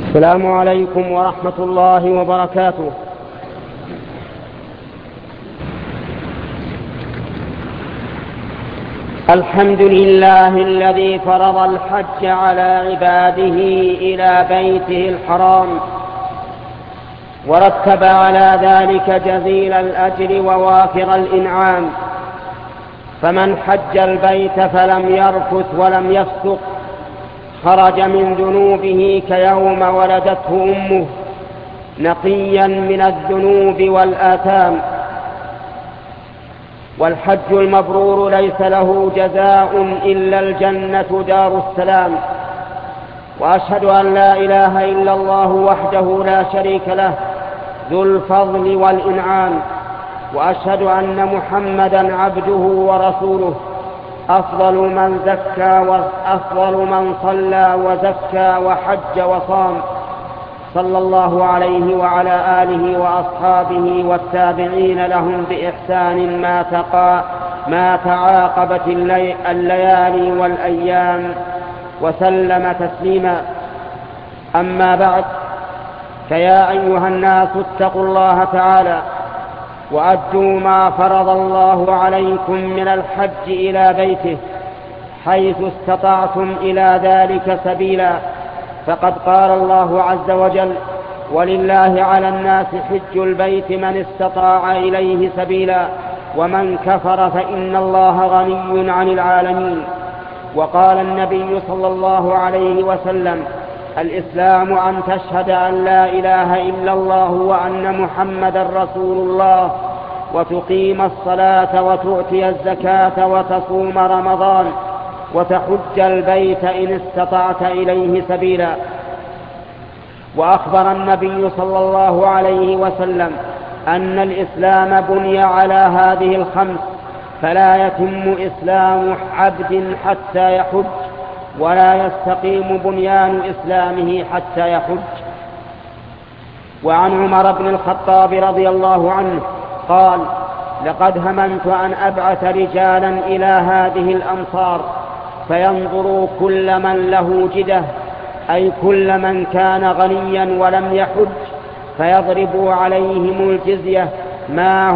السلام عليكم ورحمة الله وبركاته. الحمد لله الذي فرض الحج على عباده إلى بيته الحرام، ورتب على ذلك جزيل الأجر ووافر الإنعام. فمن حج البيت فلم يرفث ولم يفسق خرج من ذنوبه كيوم ولدته أمه، نقيا من الذنوب والآثام. والحج المبرور ليس له جزاء إلا الجنة دار السلام. وأشهد أن لا إله إلا الله وحده لا شريك له ذو الفضل والإنعام، وأشهد أن محمدا عبده ورسوله، أفضل من صلى وزكى وحج وصام، صلى الله عليه وعلى آله وأصحابه والتابعين لهم بإحسان ما تعاقبت الليالي والأيام، وسلم تسليما. أما بعد، فيا أيها الناس اتقوا الله تعالى وأدوا ما فرض الله عليكم من الحج إلى بيته حيث استطعتم إلى ذلك سبيلا. فقد قال الله عز وجل: ولله على الناس حج البيت من استطاع إليه سبيلا ومن كفر فإن الله غني عن العالمين. وقال النبي صلى الله عليه وسلم: الإسلام أن تشهد أن لا إله إلا الله وأن محمدا رسول الله، وتقيم الصلاة وتؤتي الزكاة وتصوم رمضان وتحج البيت إن استطعت إليه سبيلا. وأخبر النبي صلى الله عليه وسلم أن الإسلام بني على هذه الخمس، فلا يتم إسلام عبد حتى يحج، ولا يستقيم بنيان إسلامه حتى يحج. وعن عمر بن الخطاب رضي الله عنه قال: لقد هممت أن أبعث رجالا إلى هذه الأمصار فينظروا كل من له جدة، أي كل من كان غنيا ولم يحج، فيضربوا عليهم الجزية ما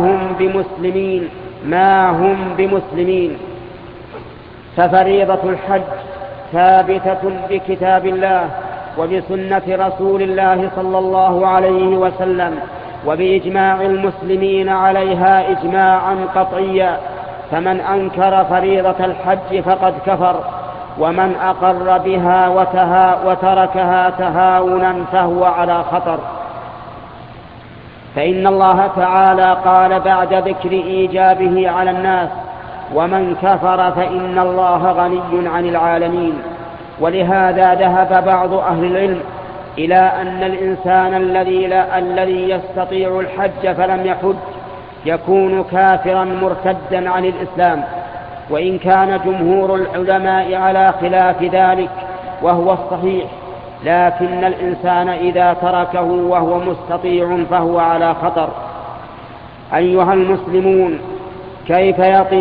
هم بمسلمين. ففريضة الحج ثابتة بكتاب الله وبسنة رسول الله صلى الله عليه وسلم، وبإجماع المسلمين عليها إجماعا قطعيا. فمن أنكر فريضة الحج فقد كفر، ومن أقر بها وتركها تهاونا فهو على خطر. فإن الله تعالى قال بعد ذكر إيجابه على الناس: ومن كفر فإن الله غني عن العالمين. ولهذا ذهب بعض أهل العلم إلى أن الإنسان الذي يستطيع الحج فلم يحج يكون كافرا مرتدا عن الإسلام، وإن كان جمهور العلماء على خلاف ذلك وهو الصحيح، لكن الإنسان إذا تركه وهو مستطيع فهو على خطر. أيها المسلمون، كيف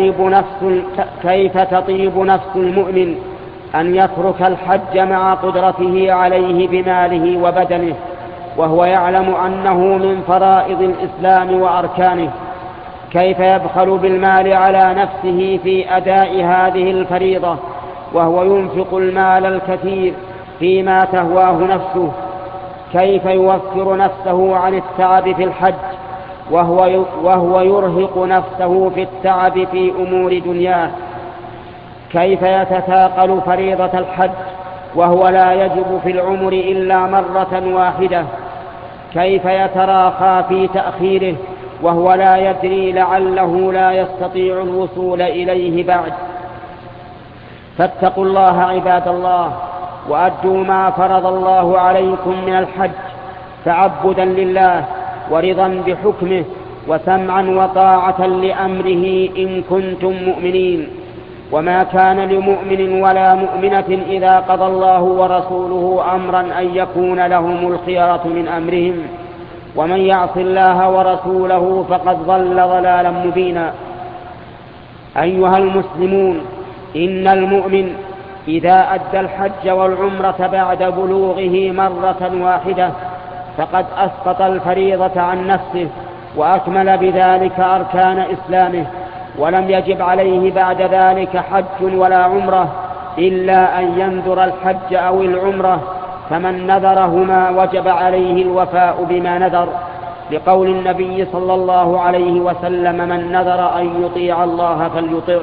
تطيب نفس المؤمن أن يترك الحج مع قدرته عليه بماله وبدنه، وهو يعلم أنه من فرائض الإسلام وأركانه؟ كيف يبخل بالمال على نفسه في أداء هذه الفريضة وهو ينفق المال الكثير فيما تهواه نفسه؟ كيف يوفر نفسه عن التعب في الحج وهو يرهق نفسه في التعب في أمور دنياه؟ كيف يتثاقل فريضة الحج وهو لا يجب في العمر إلا مرة واحدة؟ كيف يتراخى في تأخيره وهو لا يدري لعله لا يستطيع الوصول إليه بعد؟ فاتقوا الله عباد الله، وأدوا ما فرض الله عليكم من الحج تعبدا لله ورضا بحكمه وسمعا وطاعة لأمره إن كنتم مؤمنين. وما كان لمؤمن ولا مؤمنة إذا قضى الله ورسوله أمرا أن يكون لهم الخيرة من أمرهم، ومن يعص الله ورسوله فقد ضل ضلالا مبينا. أيها المسلمون، إن المؤمن إذا أدى الحج والعمرة بعد بلوغه مرة واحدة فقد أسقط الفريضة عن نفسه وأكمل بذلك أركان إسلامه، ولم يجب عليه بعد ذلك حج ولا عمرة إلا أن ينذر الحج أو العمرة، فمن نذرهما وجب عليه الوفاء بما نذر، لقول النبي صلى الله عليه وسلم: من نذر أن يطيع الله فليطعه.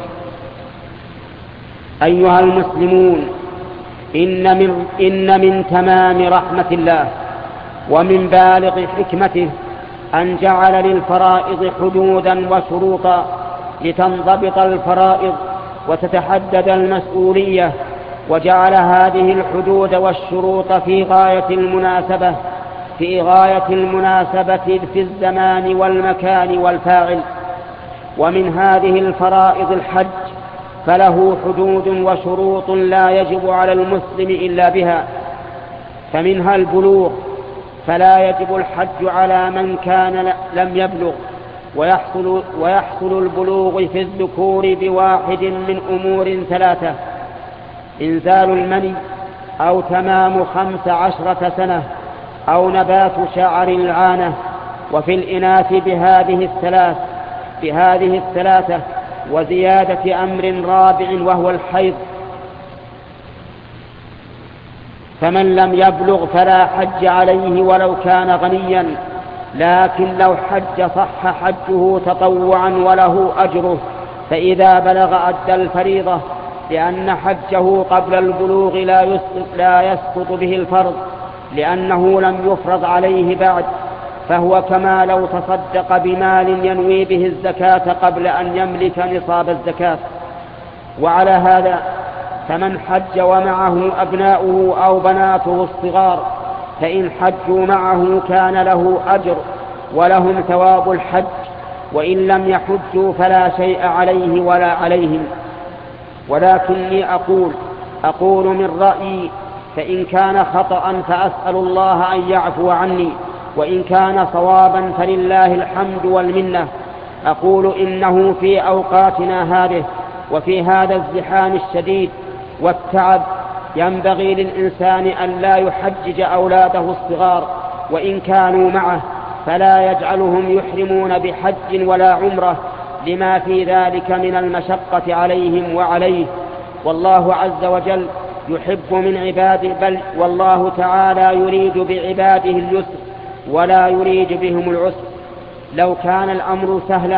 أيها المسلمون، إن من تمام رحمة الله ومن بالغ حكمته أن جعل للفرائض حدودا وشروطا لتنضبط الفرائض وتتحدد المسؤولية، وجعل هذه الحدود والشروط في غاية المناسبة في الزمان والمكان والفاعل. ومن هذه الفرائض الحج، فله حدود وشروط لا يجب على المسلم إلا بها، فمنها البلوغ، فلا يجب الحج على من كان لم يبلغ، ويحصل البلوغ في الذكور بواحد من أمور ثلاثة: إنزال المني، أو تمام 15 سنة، أو نبات شعر العانة. وفي الإناث بهذه الثلاثة وزيادة أمر رابع وهو الحيض. فمن لم يبلغ فلا حج عليه ولو كان غنيا، لكن لو حج صح حجه تطوعا وله أجره، فإذا بلغ أدى الفريضة، لأن حجه قبل البلوغ لا يسقط به الفرض، لأنه لم يفرض عليه بعد، فهو كما لو تصدق بمال ينوي به الزكاة قبل أن يملك نصاب الزكاة. وعلى هذا فمن حج ومعه أبناؤه أو بناته الصغار، فإن حجوا معه كان له أجر ولهم ثواب الحج، وإن لم يحجوا فلا شيء عليه ولا عليهم. ولكني أقول من رأيي، فإن كان خطأ فأسأل الله أن يعفو عني، وإن كان صوابا فلله الحمد والمنة. أقول إنه في أوقاتنا هذه وفي هذا الزحام الشديد والتعب ينبغي للإنسان أن لا يحجج أولاده الصغار، وإن كانوا معه فلا يجعلهم يحرمون بحج ولا عمرة، لما في ذلك من المشقة عليهم وعليه. والله عز وجل يحب من عباده، بل والله تعالى يريد بعباده اليسر ولا يريد بهم العسر. لو كان الأمر سهلا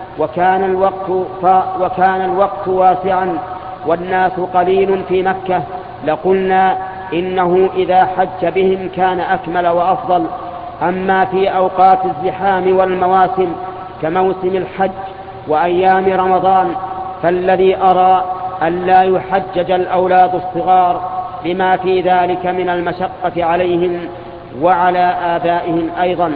وكان الوقت واسعا والناس قليل في مكة لقلنا إنه إذا حج بهم كان أكمل وأفضل. أما في أوقات الزحام والمواسم كموسم الحج وأيام رمضان، فالذي أرى أن لا يحجج الأولاد الصغار لما في ذلك من المشقة عليهم وعلى آبائهم أيضا.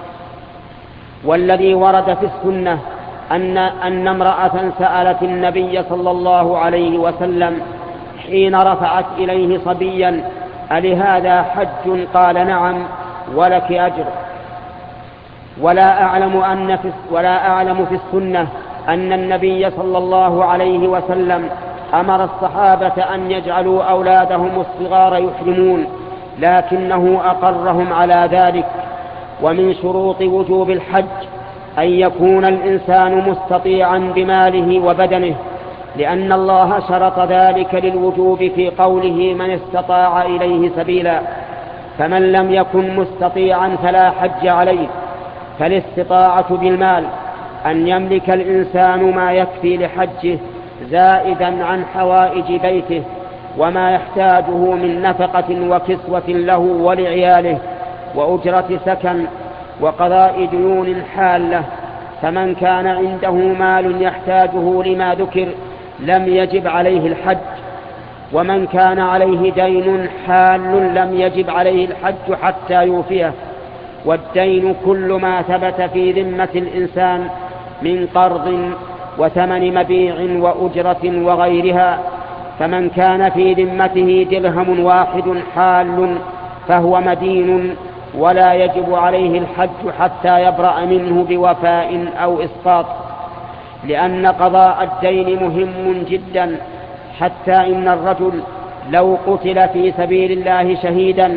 والذي ورد في السنة أن امرأة سألت النبي صلى الله عليه وسلم حين رفعت إليه صبيا: ألهذا حج؟ قال: نعم، ولك أجر. ولا أعلم في السنة أن النبي صلى الله عليه وسلم أمر الصحابة أن يجعلوا أولادهم الصغار يحرمون، لكنه أقرهم على ذلك. ومن شروط وجوب الحج أن يكون الإنسان مستطيعا بماله وبدنه، لأن الله شرط ذلك للوجوب في قوله: من استطاع إليه سبيلا. فمن لم يكن مستطيعا فلا حج عليه. فالاستطاعة بالمال أن يملك الإنسان ما يكفي لحجه زائدا عن حوائج بيته وما يحتاجه من نفقة وكسوة له ولعياله وأجرة سكن وقضاء ديون حالة. فمن كان عنده مال يحتاجه لما ذكر لم يجب عليه الحج، ومن كان عليه دين حال لم يجب عليه الحج حتى يوفيه. والدين كل ما ثبت في ذمة الإنسان من قرض وثمن مبيع وأجرة وغيرها. فمن كان في ذمته درهم واحد حال فهو مدين ولا يجب عليه الحج حتى يبرأ منه بوفاء أو إسقاط، لأن قضاء الدين مهم جدا، حتى إن الرجل لو قتل في سبيل الله شهيدا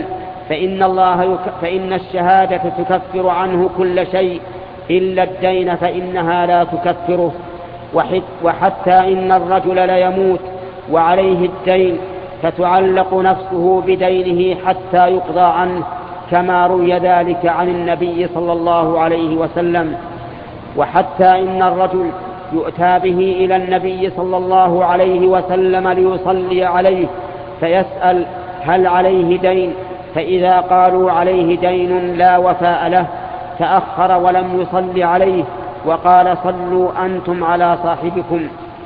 فإن الشهادة تكفر عنه كل شيء إلا الدين فإنها لا تكفره. وحتى إن الرجل ليموت وعليه الدين فتعلق نفسه بدينه حتى يقضى عنه، كما روي ذلك عن النبي صلى الله عليه وسلم. وحتى إن الرجل يؤتى به إلى النبي صلى الله عليه وسلم ليصلي عليه فيسأل هل عليه دين، فإذا قالوا عليه دين لا وفاء له تأخر ولم يصلي عليه وقال صلوا أنتم على صاحبكم.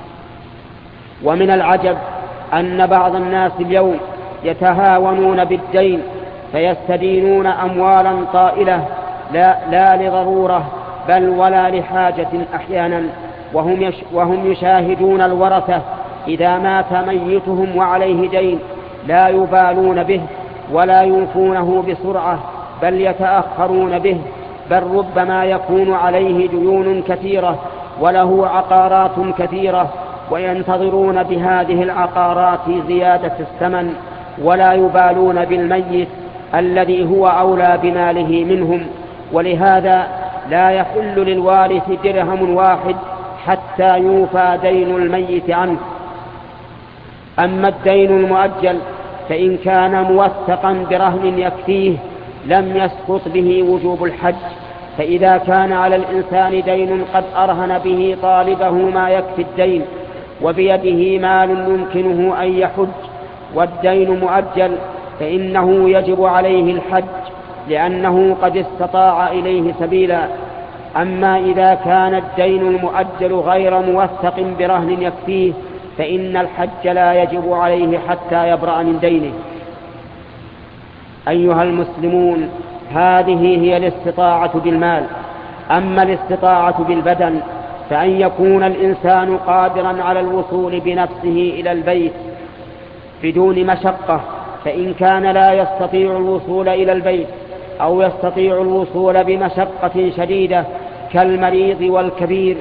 ومن العجب أن بعض الناس اليوم يتهاونون بالدين فيستدينون أموالا طائلة لا لضرورة بل ولا لحاجة أحيانا، وهم يشاهدون الورثة إذا مات ميتهم وعليه دين لا يبالون به ولا يوفونه بسرعة بل يتأخرون به، بل ربما يكون عليه ديون كثيرة وله عقارات كثيرة وينتظرون بهذه العقارات زيادة الثمن ولا يبالون بالميت الذي هو أولى بماله منهم. ولهذا لا يحل للوارث درهم واحد حتى يوفى دين الميت عنه. أما الدين المؤجل فإن كان موثقا برهن يكفيه لم يسقط به وجوب الحج. فإذا كان على الإنسان دين قد أرهن به طالبه ما يكفي الدين وبيده مال يمكنه أن يحج والدين مؤجل فإنه يجب عليه الحج لأنه قد استطاع إليه سبيلا. أما إذا كان الدين المؤجل غير موثق برهن يكفيه فإن الحج لا يجب عليه حتى يبرأ من دينه. أيها المسلمون، هذه هي الاستطاعة بالمال. أما الاستطاعة بالبدن فأن يكون الإنسان قادرا على الوصول بنفسه إلى البيت بدون مشقة، فإن كان لا يستطيع الوصول إلى البيت أو يستطيع الوصول بمشقة شديدة كالمريض والكبير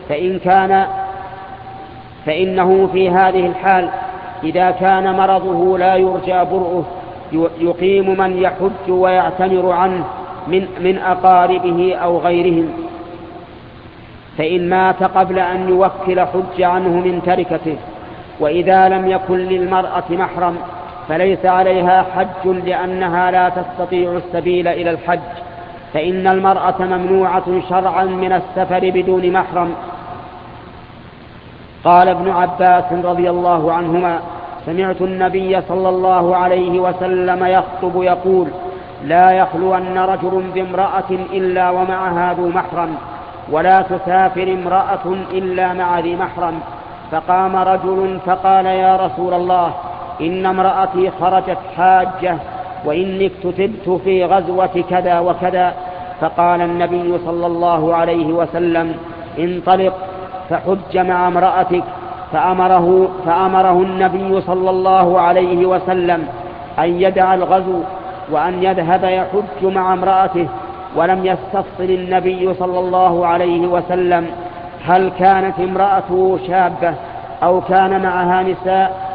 فإنه في هذه الحال إذا كان مرضه لا يرجى برؤه يقيم من يحج ويعتمر عنه من أقاربه أو غيرهم، فإن مات قبل أن يوكل حج عنه من تركته. وإذا لم يكن للمرأة محرم فليس عليها حج لأنها لا تستطيع السبيل إلى الحج، فإن المرأة ممنوعة شرعا من السفر بدون محرم. قال ابن عباس رضي الله عنهما: سمعت النبي صلى الله عليه وسلم يخطب يقول: لا يخلون رجل بامرأة إلا ومعها ذو محرم، ولا تسافر امرأة إلا مع ذي محرم. فقام رجل فقال: يا رسول الله، إن امرأتي خرجت حاجة وإني اكتتبت في غزوة كذا وكذا. فقال النبي صلى الله عليه وسلم: انطلق فحج مع امرأتك. فأمره النبي صلى الله عليه وسلم أن يدع الغزو وأن يذهب يحج مع امرأته. ولم يستفصل النبي صلى الله عليه وسلم هل كانت امرأته شابة أو كان معها نساء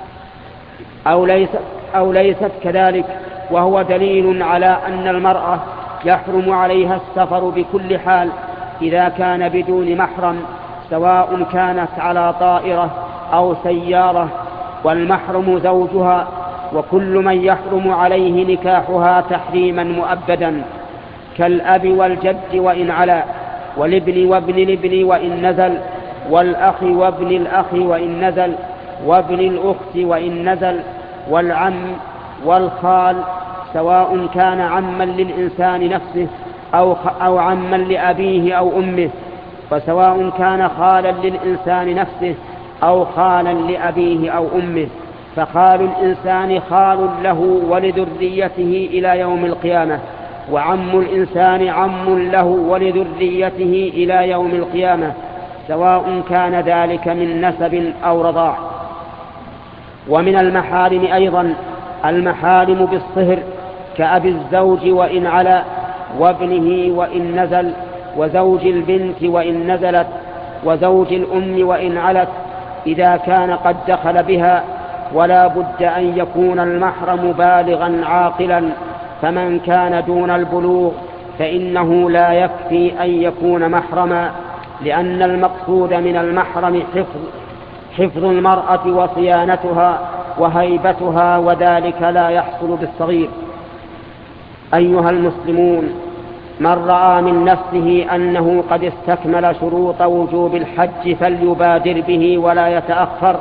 أو ليست كذلك، وهو دليل على أن المرأة يحرم عليها السفر بكل حال إذا كان بدون محرم، سواء كانت على طائرة أو سيارة، والمحرم زوجها، وكل من يحرم عليه نكاحها تحريما مؤبدا، كالأب والجد وإن علا، والابن وابن الابن وإن نزل، والأخ وابن الأخ وإن نزل، وابن الأخت وإن نزل، والعم والخال، سواء كان عما للإنسان نفسه أو عما لأبيه أو أمه، وسواء كان خالا للإنسان نفسه أو خالا لأبيه أو أمه، فخال الإنسان خال له ولذريته إلى يوم القيامة، وعم الإنسان عم له ولذريته إلى يوم القيامة، سواء كان ذلك من نسب أو رضاع. ومن المحارم أيضا المحارم بالصهر كأبي الزوج وإن علا، وابنه وإن نزل، وزوج البنت وإن نزلت، وزوج الأم وإن علت، إذا كان قد دخل بها، ولا بد أن يكون المحرم بالغا عاقلا. فمن كان دون البلوغ فإنه لا يكفي أن يكون محرما، لأن المقصود من المحرم حفظ المرأة وصيانتها وهيبتها، وذلك لا يحصل بالصغير. أيها المسلمون، من رأى من نفسه أنه قد استكمل شروط وجوب الحج فليبادر به ولا يتأخر،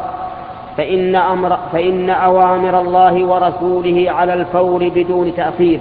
فإن أوامر الله ورسوله على الفور بدون تأخير.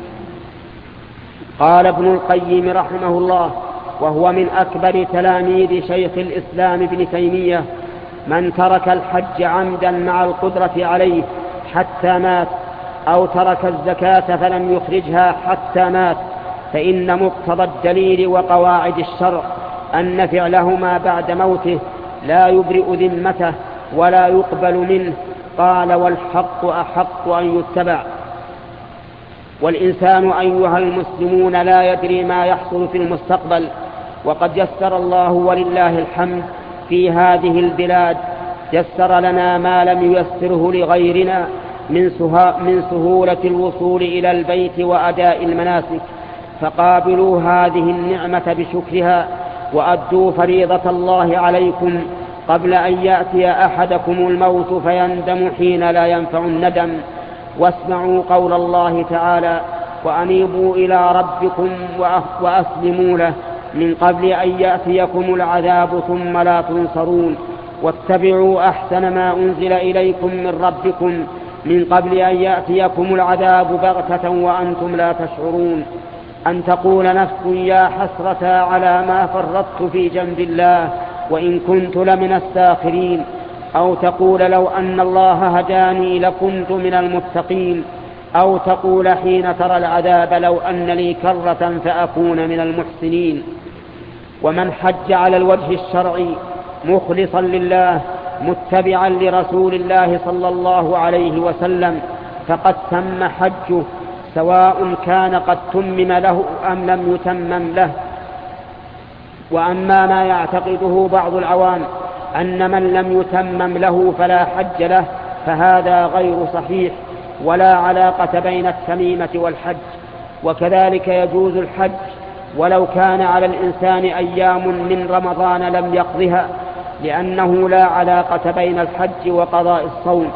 قال ابن القيم رحمه الله، وهو من أكبر تلاميذ شيخ الإسلام ابن تيمية: من ترك الحج عمدا مع القدرة عليه حتى مات، أو ترك الزكاة فلم يخرجها حتى مات، فإن مقتضى الدليل وقواعد الشرع أن فعلهما بعد موته لا يبرئ ذمته ولا يقبل منه. قال: والحق أحق أن يتبع. والإنسان أيها المسلمون لا يدري ما يحصل في المستقبل، وقد يسر الله ولله الحمد في هذه البلاد، يسر لنا ما لم ييسره لغيرنا من سهولة الوصول إلى البيت وأداء المناسك، فقابلوا هذه النعمة بشكرها، وأدوا فريضة الله عليكم قبل أن يأتي أحدكم الموت فيندم حين لا ينفع الندم. واسمعوا قول الله تعالى: وأنيبوا إلى ربكم وأسلموا له من قبل أن يأتيكم العذاب ثم لا تنصرون، واتبعوا أحسن ما أنزل إليكم من ربكم من قبل أن يأتيكم العذاب بغتة وأنتم لا تشعرون. أن تقول نفس: يا حسرة على ما فرطت في جنب الله وإن كنت لمن الساخرين، أو تقول: لو أن الله هداني لكنت من المتقين، أو تقول حين ترى العذاب: لو أن لي كرة فأكون من المحسنين. ومن حج على الوجه الشرعي مخلصا لله متبعا لرسول الله صلى الله عليه وسلم فقد تم حجه، سواء كان قد تمم له أم لم يتمم له. وأما ما يعتقده بعض العوام أن من لم يتمم له فلا حج له، فهذا غير صحيح، ولا علاقة بين التميمة والحج. وكذلك يجوز الحج ولو كان على الإنسان أيام من رمضان لم يقضها، لأنه لا علاقة بين الحج وقضاء الصوم.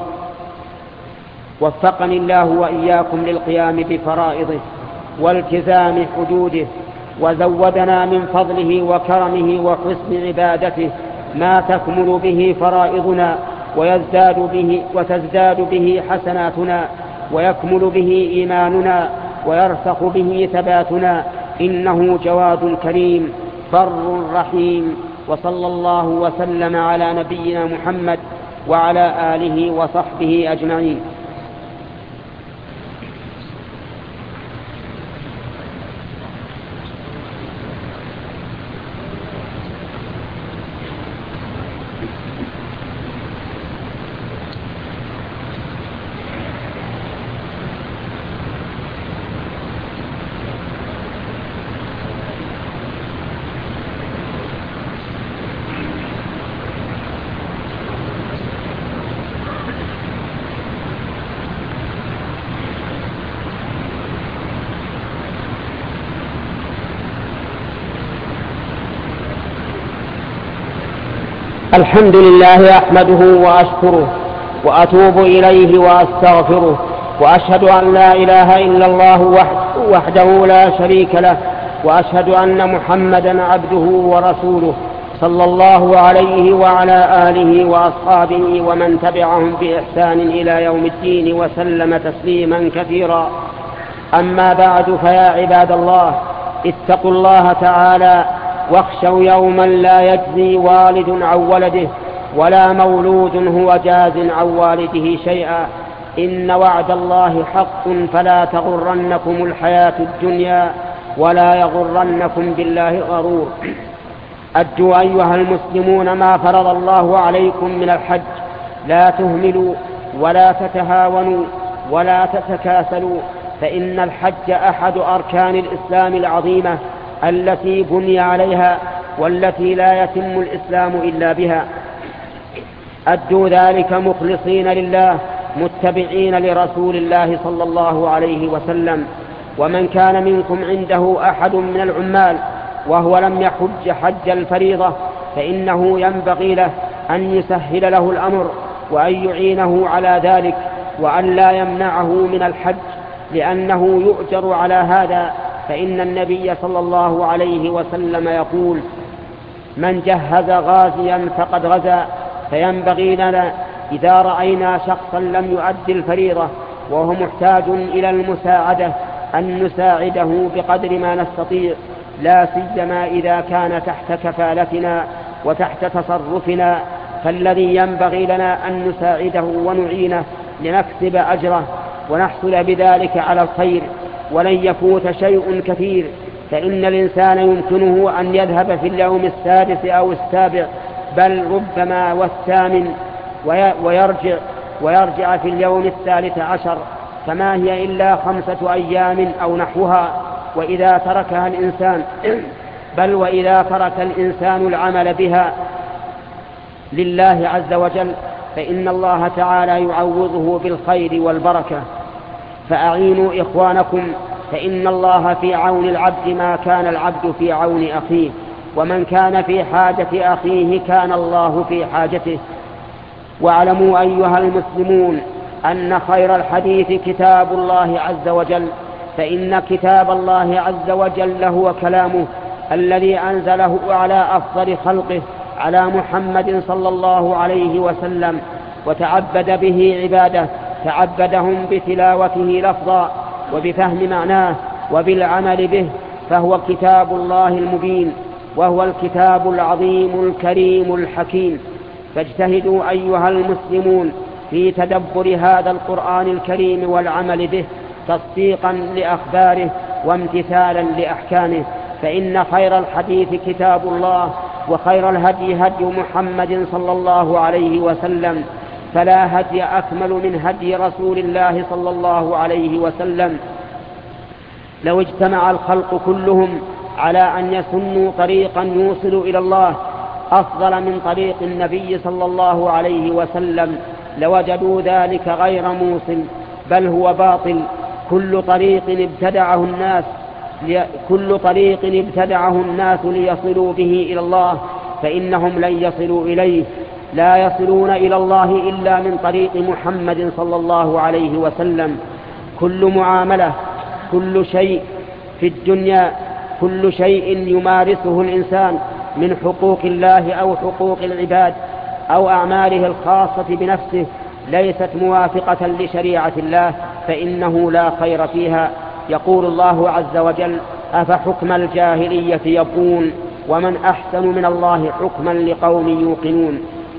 وفقني الله وإياكم للقيام بفرائضه والتزام حدوده، وزودنا من فضله وكرمه وحسن عبادته ما تكمل به فرائضنا وتزداد به حسناتنا، ويكمل به إيماننا، ويرسخ به ثباتنا، إنه جواد كريم بر رحيم. وصلى الله وسلم على نبينا محمد وعلى آله وصحبه أجمعين. الحمد لله أحمده وأشكره وأتوب إليه وأستغفره، وأشهد أن لا إله إلا الله وحده لا شريك له، وأشهد أن محمدا عبده ورسوله صلى الله عليه وعلى آله وأصحابه ومن تبعهم بإحسان إلى يوم الدين وسلم تسليما كثيرا. أما بعد، فيا عباد الله، اتقوا الله تعالى واخشوا يوما لا يجزي والد عن ولده ولا مولود هو جاز عن والده شيئا. إن وعد الله حق فلا تغرنكم الحياة الدنيا ولا يغرنكم بالله غرور. أدوا أيها المسلمون ما فرض الله عليكم من الحج، لا تهملوا ولا تتهاونوا ولا تتكاسلوا، فإن الحج أحد أركان الإسلام العظيمة التي بني عليها، والتي لا يتم الإسلام إلا بها. أدوا ذلك مخلصين لله متبعين لرسول الله صلى الله عليه وسلم. ومن كان منكم عنده أحد من العمال وهو لم يحج حج الفريضة فإنه ينبغي له أن يسهل له الأمر وأن يعينه على ذلك وأن لا يمنعه من الحج، لأنه يؤجر على هذا. فإن النبي صلى الله عليه وسلم يقول: من جهز غازيا فقد غزا. فينبغي لنا إذا رأينا شخصا لم يؤدي الفريضة وهو محتاج إلى المساعدة أن نساعده بقدر ما نستطيع، لا سيما إذا كان تحت كفالتنا وتحت تصرفنا، فالذي ينبغي لنا أن نساعده ونعينه لنكسب أجره ونحصل بذلك على الخير، ولن يفوت شيء كثير. فإن الإنسان يمكنه أن يذهب في اليوم السادس أو السابع، بل ربما والثامن، ويرجع في اليوم 13، فما هي إلا 5 أيام أو نحوها. وإذا ترك الإنسان العمل بها لله عز وجل فإن الله تعالى يعوضه بالخير والبركة. فأعينوا إخوانكم، فإن الله في عون العبد ما كان العبد في عون أخيه، ومن كان في حاجة أخيه كان الله في حاجته. واعلموا أيها المسلمون أن خير الحديث كتاب الله عز وجل، فإن كتاب الله عز وجل هو كلامه الذي أنزله على أفضل خلقه، على محمد صلى الله عليه وسلم، وتعبد به عباده، تعبدهم بتلاوته لفظا وبفهم معناه وبالعمل به، فهو كتاب الله المبين، وهو الكتاب العظيم الكريم الحكيم. فاجتهدوا أيها المسلمون في تدبر هذا القرآن الكريم والعمل به تصديقا لأخباره وامتثالا لأحكامه، فإن خير الحديث كتاب الله، وخير الهدي هدي محمد صلى الله عليه وسلم، فلا هدي أكمل من هدي رسول الله صلى الله عليه وسلم. لو اجتمع الخلق كلهم على أن يسنوا طريقا يوصل إلى الله أفضل من طريق النبي صلى الله عليه وسلم لوجدوا ذلك غير موصل، بل هو باطل. كل طريق ابتدعه الناس ليصلوا به إلى الله فإنهم لن يصلوا إليه، لا يصلون إلى الله إلا من طريق محمد صلى الله عليه وسلم. كل معاملة، كل شيء في الدنيا، كل شيء يمارسه الإنسان من حقوق الله أو حقوق العباد أو أعماله الخاصة بنفسه ليست موافقة لشريعة الله فإنه لا خير فيها. يقول الله عز وجل: أفحكم الجاهلية يبغون ومن أحسن من الله حكما لقوم يوقنون.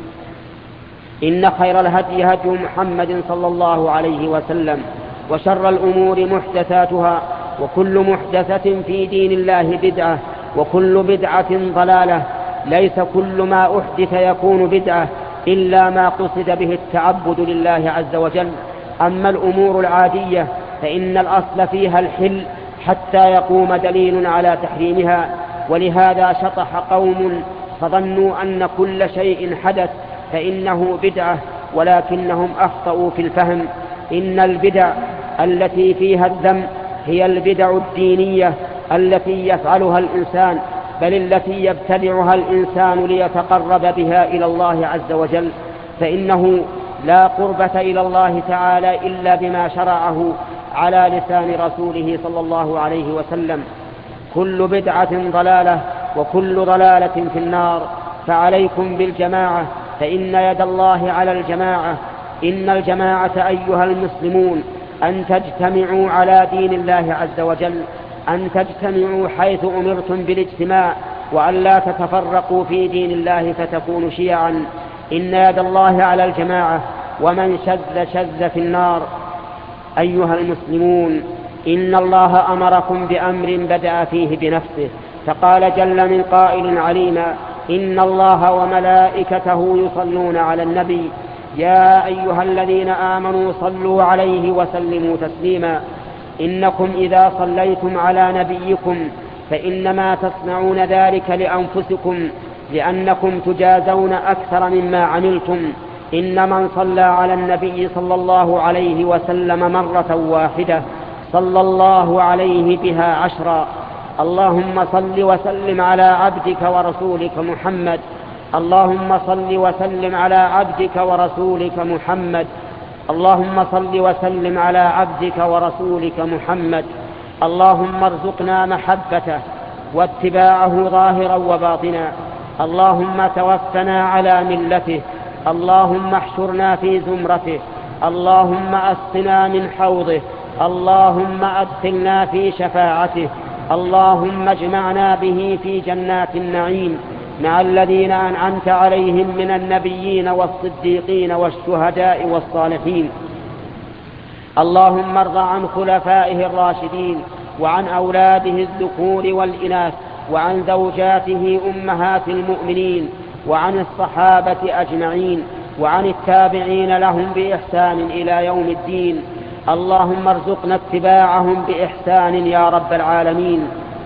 إن خير الهدي هدي محمد صلى الله عليه وسلم، وشر الأمور محدثاتها، وكل محدثة في دين الله بدعة، وكل بدعة ضلالة. ليس كل ما أحدث يكون بدعة إلا ما قصد به التعبد لله عز وجل. أما الأمور العادية فإن الأصل فيها الحل حتى يقوم دليل على تحريمها. ولهذا شطح قوم فظنوا أن كل شيء حدث فإنه بدعة، ولكنهم أخطأوا في الفهم. إن البدع التي فيها الذم هي البدع الدينية التي يفعلها الإنسان، بل التي يبتدعها الإنسان ليتقرب بها إلى الله عز وجل، فإنه لا قربة إلى الله تعالى إلا بما شرعه على لسان رسوله صلى الله عليه وسلم. كل بدعة ضلالة، وكل ضلالة في النار. فعليكم بالجماعة، فإن يد الله على الجماعة. إن الجماعة أيها المسلمون أن تجتمعوا على دين الله عز وجل، أن تجتمعوا حيث أمرتم بالاجتماع، وأن لا تتفرقوا في دين الله فتكونوا شيعا. إن يد الله على الجماعة، ومن شذ في النار. أيها المسلمون، إن الله أمركم بأمر بدأ فيه بنفسه، فقال جل من قائل عليما: إن الله وملائكته يصلون على النبي يا أيها الذين آمنوا صلوا عليه وسلموا تسليما. إنكم إذا صليتم على نبيكم فإنما تصنعون ذلك لأنفسكم، لأنكم تجازون أكثر مما عملتم، إن من صلى على النبي صلى الله عليه وسلم مرة واحدة صلى الله عليه بها 10. اللهم صل وسلم على عبدك ورسولك محمد. اللهم صل وسلم على عبدك ورسولك محمد. اللهم صل وسلم على عبدك ورسولك محمد. اللهم ارزقنا محبته واتباعه ظاهرا وباطنا. اللهم توفنا على ملته. اللهم احشرنا في زمرته. اللهم أسقنا من حوضه. اللهم أدخلنا في شفاعته. اللهم اجمعنا به في جنات النعيم مع الذين أنعمت عليهم من النبيين والصديقين والشهداء والصالحين. اللهم ارض عن خلفائه الراشدين وعن أولاده الذكور والإناث وعن زوجاته أمهات المؤمنين وعن الصحابة أجمعين وعن التابعين لهم بإحسان إلى يوم الدين. اللهم ارزقنا اتباعهم بإحسان يا رب العالمين.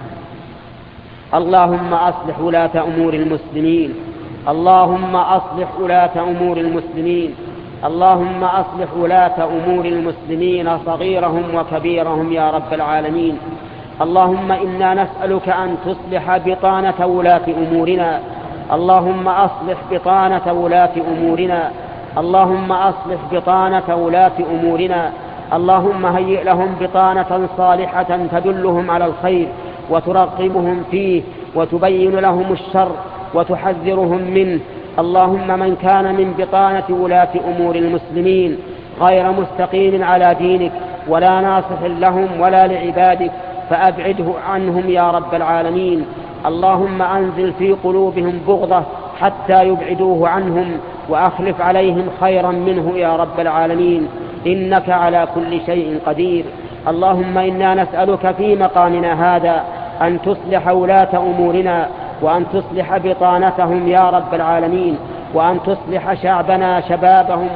اللهم أصلح ولاة أمور المسلمين. اللهم أصلح ولاة أمور المسلمين. اللهم أصلح ولاة أمور المسلمين صغيرهم وكبيرهم يا رب العالمين. اللهم إنا نسألك أن تصلح بطانة ولاة أمورنا. اللهم أصلح بطانة ولاة أمورنا. اللهم أصلح بطانة ولاة أمورنا. اللهم هيئ لهم بطانة صالحة تدلهم على الخير وترغبهم فيه وتبين لهم الشر وتحذرهم منه. اللهم من كان من بطانة ولاة أمور المسلمين غير مستقيم على دينك ولا ناصح لهم ولا لعبادك فأبعده عنهم يا رب العالمين. اللهم أنزل في قلوبهم بغضة حتى يبعدوه عنهم وأخلف عليهم خيرا منه يا رب العالمين، إنك على كل شيء قدير. اللهم إنا نسألك في مقامنا هذا أن تصلح ولاة أمورنا وأن تصلح بطانتهم يا رب العالمين، وأن تصلح شعبنا شبابهم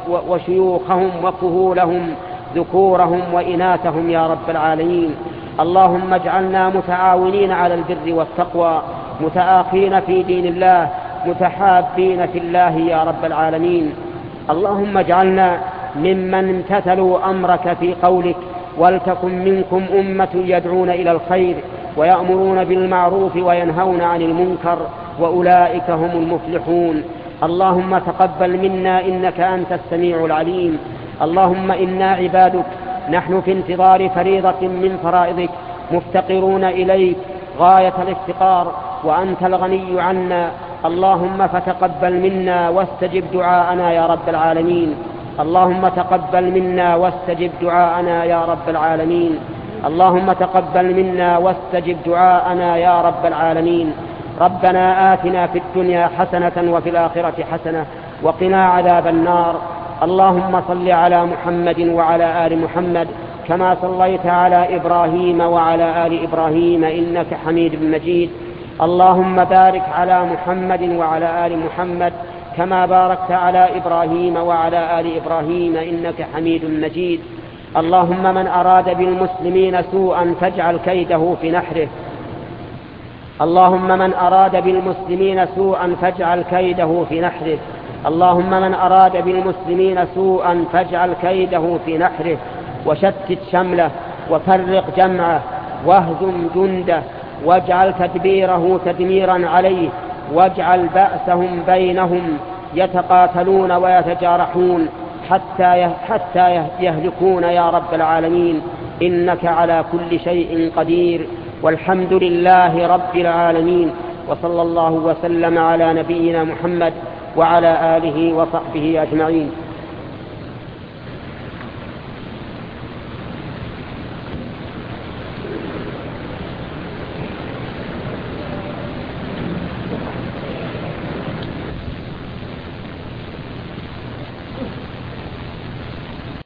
وشيوخهم وكهولهم ذكورهم وإناثهم يا رب العالمين. اللهم اجعلنا متعاونين على البر والتقوى، متآخين في دين الله، متحابين في الله يا رب العالمين. اللهم اجعلنا ممن امتثلوا أمرك في قولك ولتكن منكم أمة يدعون إلى الخير ويأمرون بالمعروف وينهون عن المنكر وأولئك هم المفلحون. اللهم تقبل منا إنك أنت السميع العليم. اللهم إنا عبادك نحن في انتظار فريضة من فرائضك مفتقرون إليك غاية الافتقار وأنت الغني عنا. اللهم فتقبل منا واستجب دعاءنا يا رب العالمين. اللهم تقبل منا واستجب دعاءنا يا رب العالمين. اللهم تقبل منا واستجب دعاءنا يا رب العالمين. ربنا آتنا في الدنيا حسنة وفي الآخرة حسنة وقنا عذاب النار. اللهم صل على محمد وعلى آل محمد كما صليت على إبراهيم وعلى آل إبراهيم إنك حميد مجيد. اللهم بارك على محمد وعلى آل محمد كما باركت على إبراهيم وعلى آل إبراهيم إنك حميد مجيد. اللهم من أراد بالمسلمين سوءا فاجعل كيده في نحره. اللهم من أراد بالمسلمين سوءا فاجعل كيده في نحره. اللهم من أراد بالمسلمين سوءا فاجعل كيده في نحره وشتت شمله وفرق جمعه واهزم جنده واجعل تدبيره تدميرا عليه واجعل بأسهم بينهم يتقاتلون ويتجارحون حتى يهلكون يا رب العالمين، إنك على كل شيء قدير. والحمد لله رب العالمين، وصلى الله وسلم على نبينا محمد وعلى آله وصحبه أجمعين.